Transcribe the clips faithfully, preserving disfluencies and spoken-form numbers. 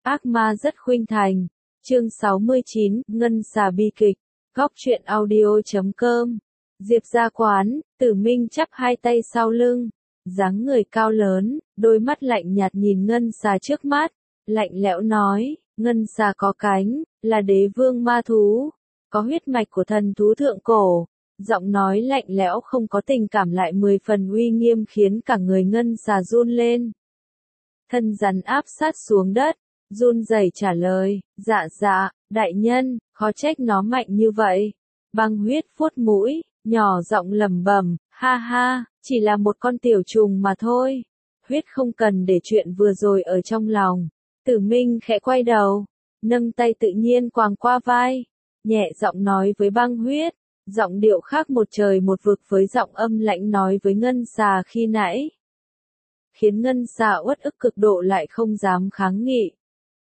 Ác ma rất khuynh thành. Chương sáu mươi chín, Ngân xà bi kịch. Góc truyện audio chấm com. Diệp ra quán, Tử Minh chắp hai tay sau lưng, dáng người cao lớn, đôi mắt lạnh nhạt nhìn ngân xà trước mắt, lạnh lẽo nói, ngân xà có cánh, là đế vương ma thú, có huyết mạch của thần thú thượng cổ. Giọng nói lạnh lẽo không có tình cảm lại mười phần uy nghiêm khiến cả người ngân xà run lên. Thân rắn áp sát xuống đất, run rẩy trả lời, dạ dạ, đại nhân, khó trách nó mạnh như vậy. Băng huyết vuốt mũi, nhỏ giọng lẩm bẩm, ha ha, chỉ là một con tiểu trùng mà thôi. Huyết không cần để chuyện vừa rồi ở trong lòng. Tử Minh khẽ quay đầu, nâng tay tự nhiên quàng qua vai, nhẹ giọng nói với băng huyết, giọng điệu khác một trời một vực với giọng âm lãnh nói với ngân xà khi nãy. Khiến ngân xà uất ức cực độ lại không dám kháng nghị.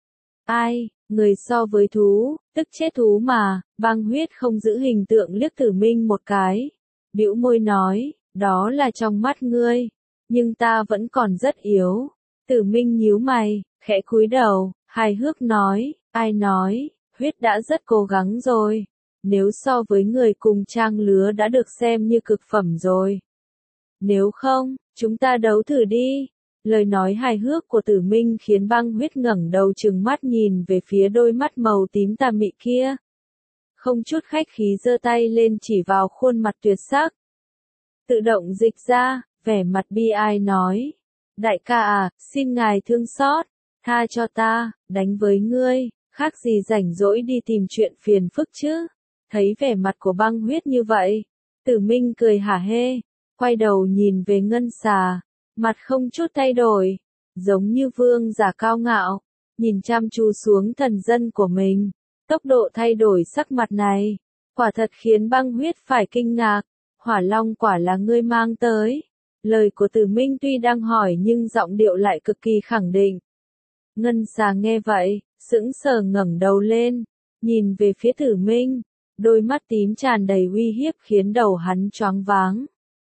Ai, người so với thú, tức chết thú mà. Băng huyết không giữ hình tượng liếc Tử Minh một cái, bĩu môi nói, đó là trong mắt ngươi, nhưng ta vẫn còn rất yếu. Tử Minh nhíu mày, khẽ cúi đầu, hài hước nói, ai nói, huyết đã rất cố gắng rồi, nếu so với người cùng trang lứa đã được xem như cực phẩm rồi. Nếu không, chúng ta đấu thử đi. Lời nói hài hước của Tử Minh khiến băng huyết ngẩng đầu trừng mắt nhìn về phía đôi mắt màu tím tà mị kia. Không chút khách khí giơ tay lên chỉ vào khuôn mặt tuyệt sắc. Tự động dịch ra, vẻ mặt bi ai nói. Đại ca à, xin ngài thương xót, tha cho ta, đánh với ngươi, khác gì rảnh rỗi đi tìm chuyện phiền phức chứ. Thấy vẻ mặt của băng huyết như vậy, Tử Minh cười hả hê, quay đầu nhìn về ngân xà. Mặt không chút thay đổi, giống như vương giả cao ngạo, nhìn chăm chú xuống thần dân của mình. Tốc độ thay đổi sắc mặt này, quả thật khiến băng huyết phải kinh ngạc. Hỏa long quả là ngươi mang tới. Lời của Tử Minh tuy đang hỏi nhưng giọng điệu lại cực kỳ khẳng định. Ngân xà nghe vậy, sững sờ ngẩng đầu lên, nhìn về phía Tử Minh, đôi mắt tím tràn đầy uy hiếp khiến đầu hắn choáng váng.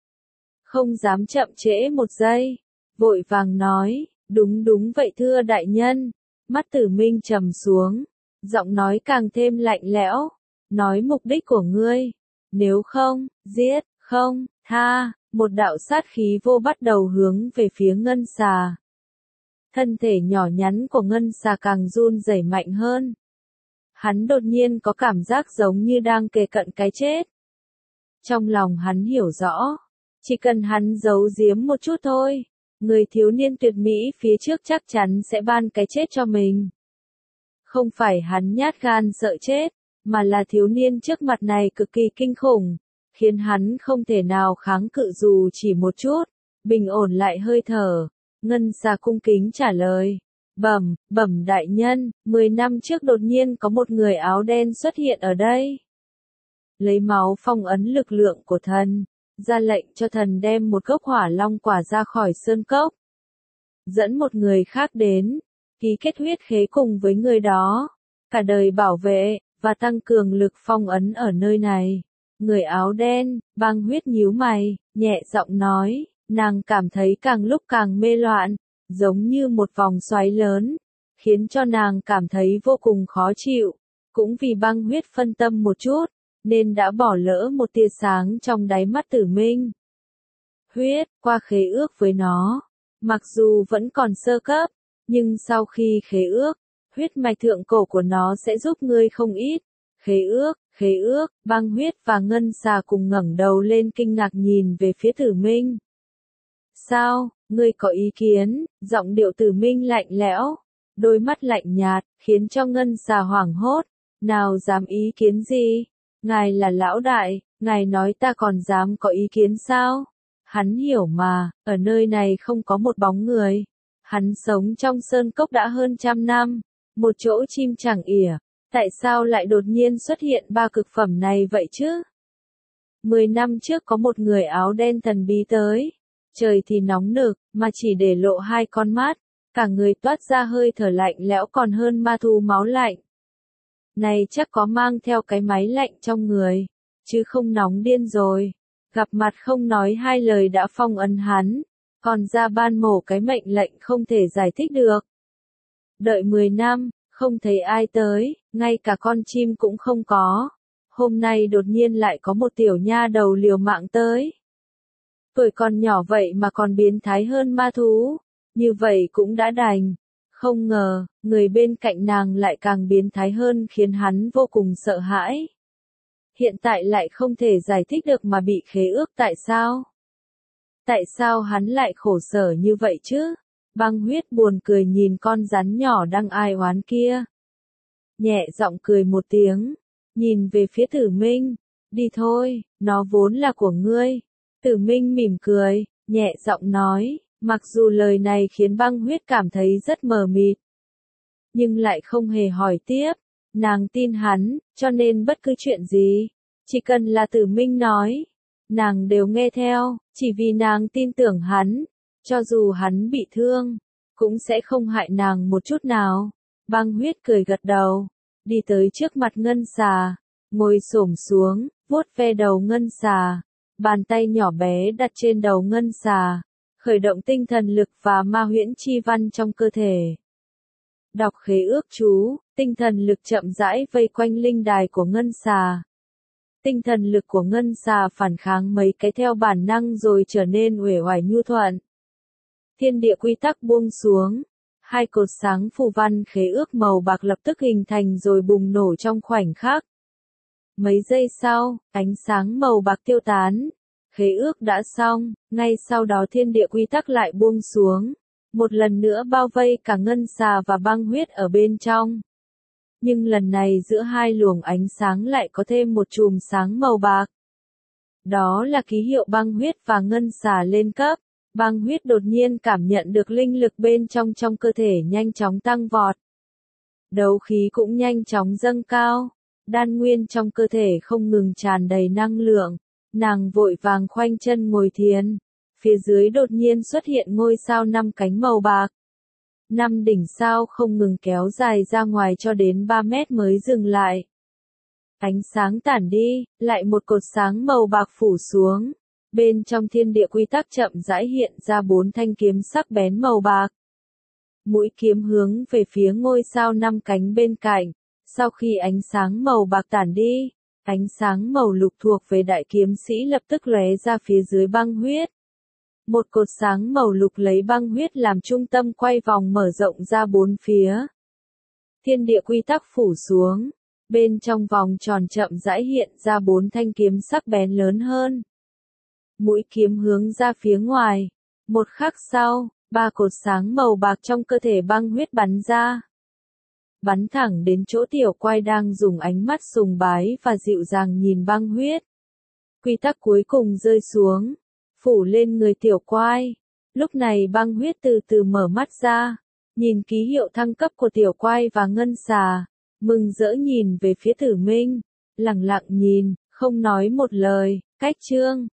Không dám chậm trễ một giây, vội vàng nói, đúng đúng vậy thưa đại nhân. Mắt Tử Minh trầm xuống, giọng nói càng thêm lạnh lẽo, nói mục đích của ngươi, nếu không, giết, không, tha. Một đạo sát khí vô bắt đầu hướng về phía ngân xà. Thân thể nhỏ nhắn của ngân xà càng run rẩy mạnh hơn. Hắn đột nhiên có cảm giác giống như đang kề cận cái chết. Trong lòng hắn hiểu rõ, chỉ cần hắn giấu giếm một chút thôi, người thiếu niên tuyệt mỹ phía trước chắc chắn sẽ ban cái chết cho mình. Không phải hắn nhát gan sợ chết, mà là thiếu niên trước mặt này cực kỳ kinh khủng, khiến hắn không thể nào kháng cự dù chỉ một chút. Bình ổn lại hơi thở, ngân xà cung kính trả lời. Bẩm, bẩm đại nhân, mười năm trước đột nhiên có một người áo đen xuất hiện ở đây. Lấy máu phong ấn lực lượng của thần, ra lệnh cho thần đem một gốc hỏa long quả ra khỏi sơn cốc. Dẫn một người khác đến, ký kết huyết khế cùng với người đó, cả đời bảo vệ, và tăng cường lực phong ấn ở nơi này. Người áo đen, băng huyết nhíu mày, nhẹ giọng nói, nàng cảm thấy càng lúc càng mê loạn, giống như một vòng xoáy lớn, khiến cho nàng cảm thấy vô cùng khó chịu. Cũng vì băng huyết phân tâm một chút, nên đã bỏ lỡ một tia sáng trong đáy mắt Tử Minh. Huyết, qua khế ước với nó, mặc dù vẫn còn sơ cấp, nhưng sau khi khế ước, huyết mạch thượng cổ của nó sẽ giúp ngươi không ít. Khế ước, khế ước, băng huyết và ngân xà cùng ngẩng đầu lên kinh ngạc nhìn về phía Tử Minh. Sao, ngươi có ý kiến? Giọng điệu Tử Minh lạnh lẽo, đôi mắt lạnh nhạt, khiến cho ngân xà hoảng hốt. Nào dám ý kiến gì? Ngài là lão đại, ngài nói ta còn dám có ý kiến sao? Hắn hiểu mà, ở nơi này không có một bóng người. Hắn sống trong sơn cốc đã hơn trăm năm, một chỗ chim chẳng ỉa. Tại sao lại đột nhiên xuất hiện ba cực phẩm này vậy chứ? Mười năm trước có một người áo đen thần bí tới. Trời thì nóng nực, mà chỉ để lộ hai con mắt. Cả người toát ra hơi thở lạnh lẽo còn hơn ma thú máu lạnh. Này chắc có mang theo cái máy lạnh trong người, chứ không nóng điên rồi. Gặp mặt không nói hai lời đã phong ấn hắn, còn ra ban mổ cái mệnh lệnh không thể giải thích được. Đợi mười năm, không thấy ai tới, ngay cả con chim cũng không có. Hôm nay đột nhiên lại có một tiểu nha đầu liều mạng tới. Tuổi còn nhỏ vậy mà còn biến thái hơn ma thú, như vậy cũng đã đành. Không ngờ, người bên cạnh nàng lại càng biến thái hơn khiến hắn vô cùng sợ hãi. Hiện tại lại không thể giải thích được mà bị khế ước tại sao? Tại sao hắn lại khổ sở như vậy chứ? Băng huyết buồn cười nhìn con rắn nhỏ đang ai oán kia. Nhẹ giọng cười một tiếng, nhìn về phía Tử Minh, đi thôi, nó vốn là của ngươi. Tử Minh mỉm cười, nhẹ giọng nói, mặc dù lời này khiến băng huyết cảm thấy rất mờ mịt. Nhưng lại không hề hỏi tiếp, nàng tin hắn, cho nên bất cứ chuyện gì, chỉ cần là Tử Minh nói, nàng đều nghe theo, chỉ vì nàng tin tưởng hắn, cho dù hắn bị thương, cũng sẽ không hại nàng một chút nào. Băng huyết cười gật đầu, đi tới trước mặt ngân xà, ngồi xổm xuống, vuốt ve đầu ngân xà, bàn tay nhỏ bé đặt trên đầu ngân xà, khởi động tinh thần lực và ma huyễn chi văn trong cơ thể. Đọc khế ước chú, tinh thần lực chậm rãi vây quanh linh đài của ngân xà. Tinh thần lực của ngân xà phản kháng mấy cái theo bản năng rồi trở nên uể oải nhu thuận. Thiên địa quy tắc buông xuống, hai cột sáng phù văn khế ước màu bạc lập tức hình thành rồi bùng nổ trong khoảnh khắc. Mấy giây sau, ánh sáng màu bạc tiêu tán, khế ước đã xong, ngay sau đó thiên địa quy tắc lại buông xuống, một lần nữa bao vây cả ngân xà và băng huyết ở bên trong. Nhưng lần này giữa hai luồng ánh sáng lại có thêm một chùm sáng màu bạc. Đó là ký hiệu băng huyết và ngân xà lên cấp. Băng huyết đột nhiên cảm nhận được linh lực bên trong trong cơ thể nhanh chóng tăng vọt. Đấu khí cũng nhanh chóng dâng cao. Đan nguyên trong cơ thể không ngừng tràn đầy năng lượng. Nàng vội vàng khoanh chân ngồi thiền. Phía dưới đột nhiên xuất hiện ngôi sao năm cánh màu bạc. Năm đỉnh sao không ngừng kéo dài ra ngoài cho đến ba mét mới dừng lại. Ánh sáng tản đi, lại một cột sáng màu bạc phủ xuống. Bên trong thiên địa quy tắc chậm rãi hiện ra bốn thanh kiếm sắc bén màu bạc. Mũi kiếm hướng về phía ngôi sao năm cánh bên cạnh. Sau khi ánh sáng màu bạc tản đi, ánh sáng màu lục thuộc về đại kiếm sĩ lập tức lóe ra phía dưới băng huyết. Một cột sáng màu lục lấy băng huyết làm trung tâm quay vòng mở rộng ra bốn phía. Thiên địa quy tắc phủ xuống. Bên trong vòng tròn chậm rãi hiện ra bốn thanh kiếm sắc bén lớn hơn. Mũi kiếm hướng ra phía ngoài. Một khắc sau, ba cột sáng màu bạc trong cơ thể băng huyết bắn ra. Bắn thẳng đến chỗ tiểu quai đang dùng ánh mắt sùng bái và dịu dàng nhìn băng huyết. Quy tắc cuối cùng rơi xuống, phủ lên người tiểu quai. Lúc này băng huyết từ từ mở mắt ra, nhìn ký hiệu thăng cấp của tiểu quai và ngân xà, mừng rỡ nhìn về phía Tử Minh, lặng lặng nhìn, không nói một lời. Cách chương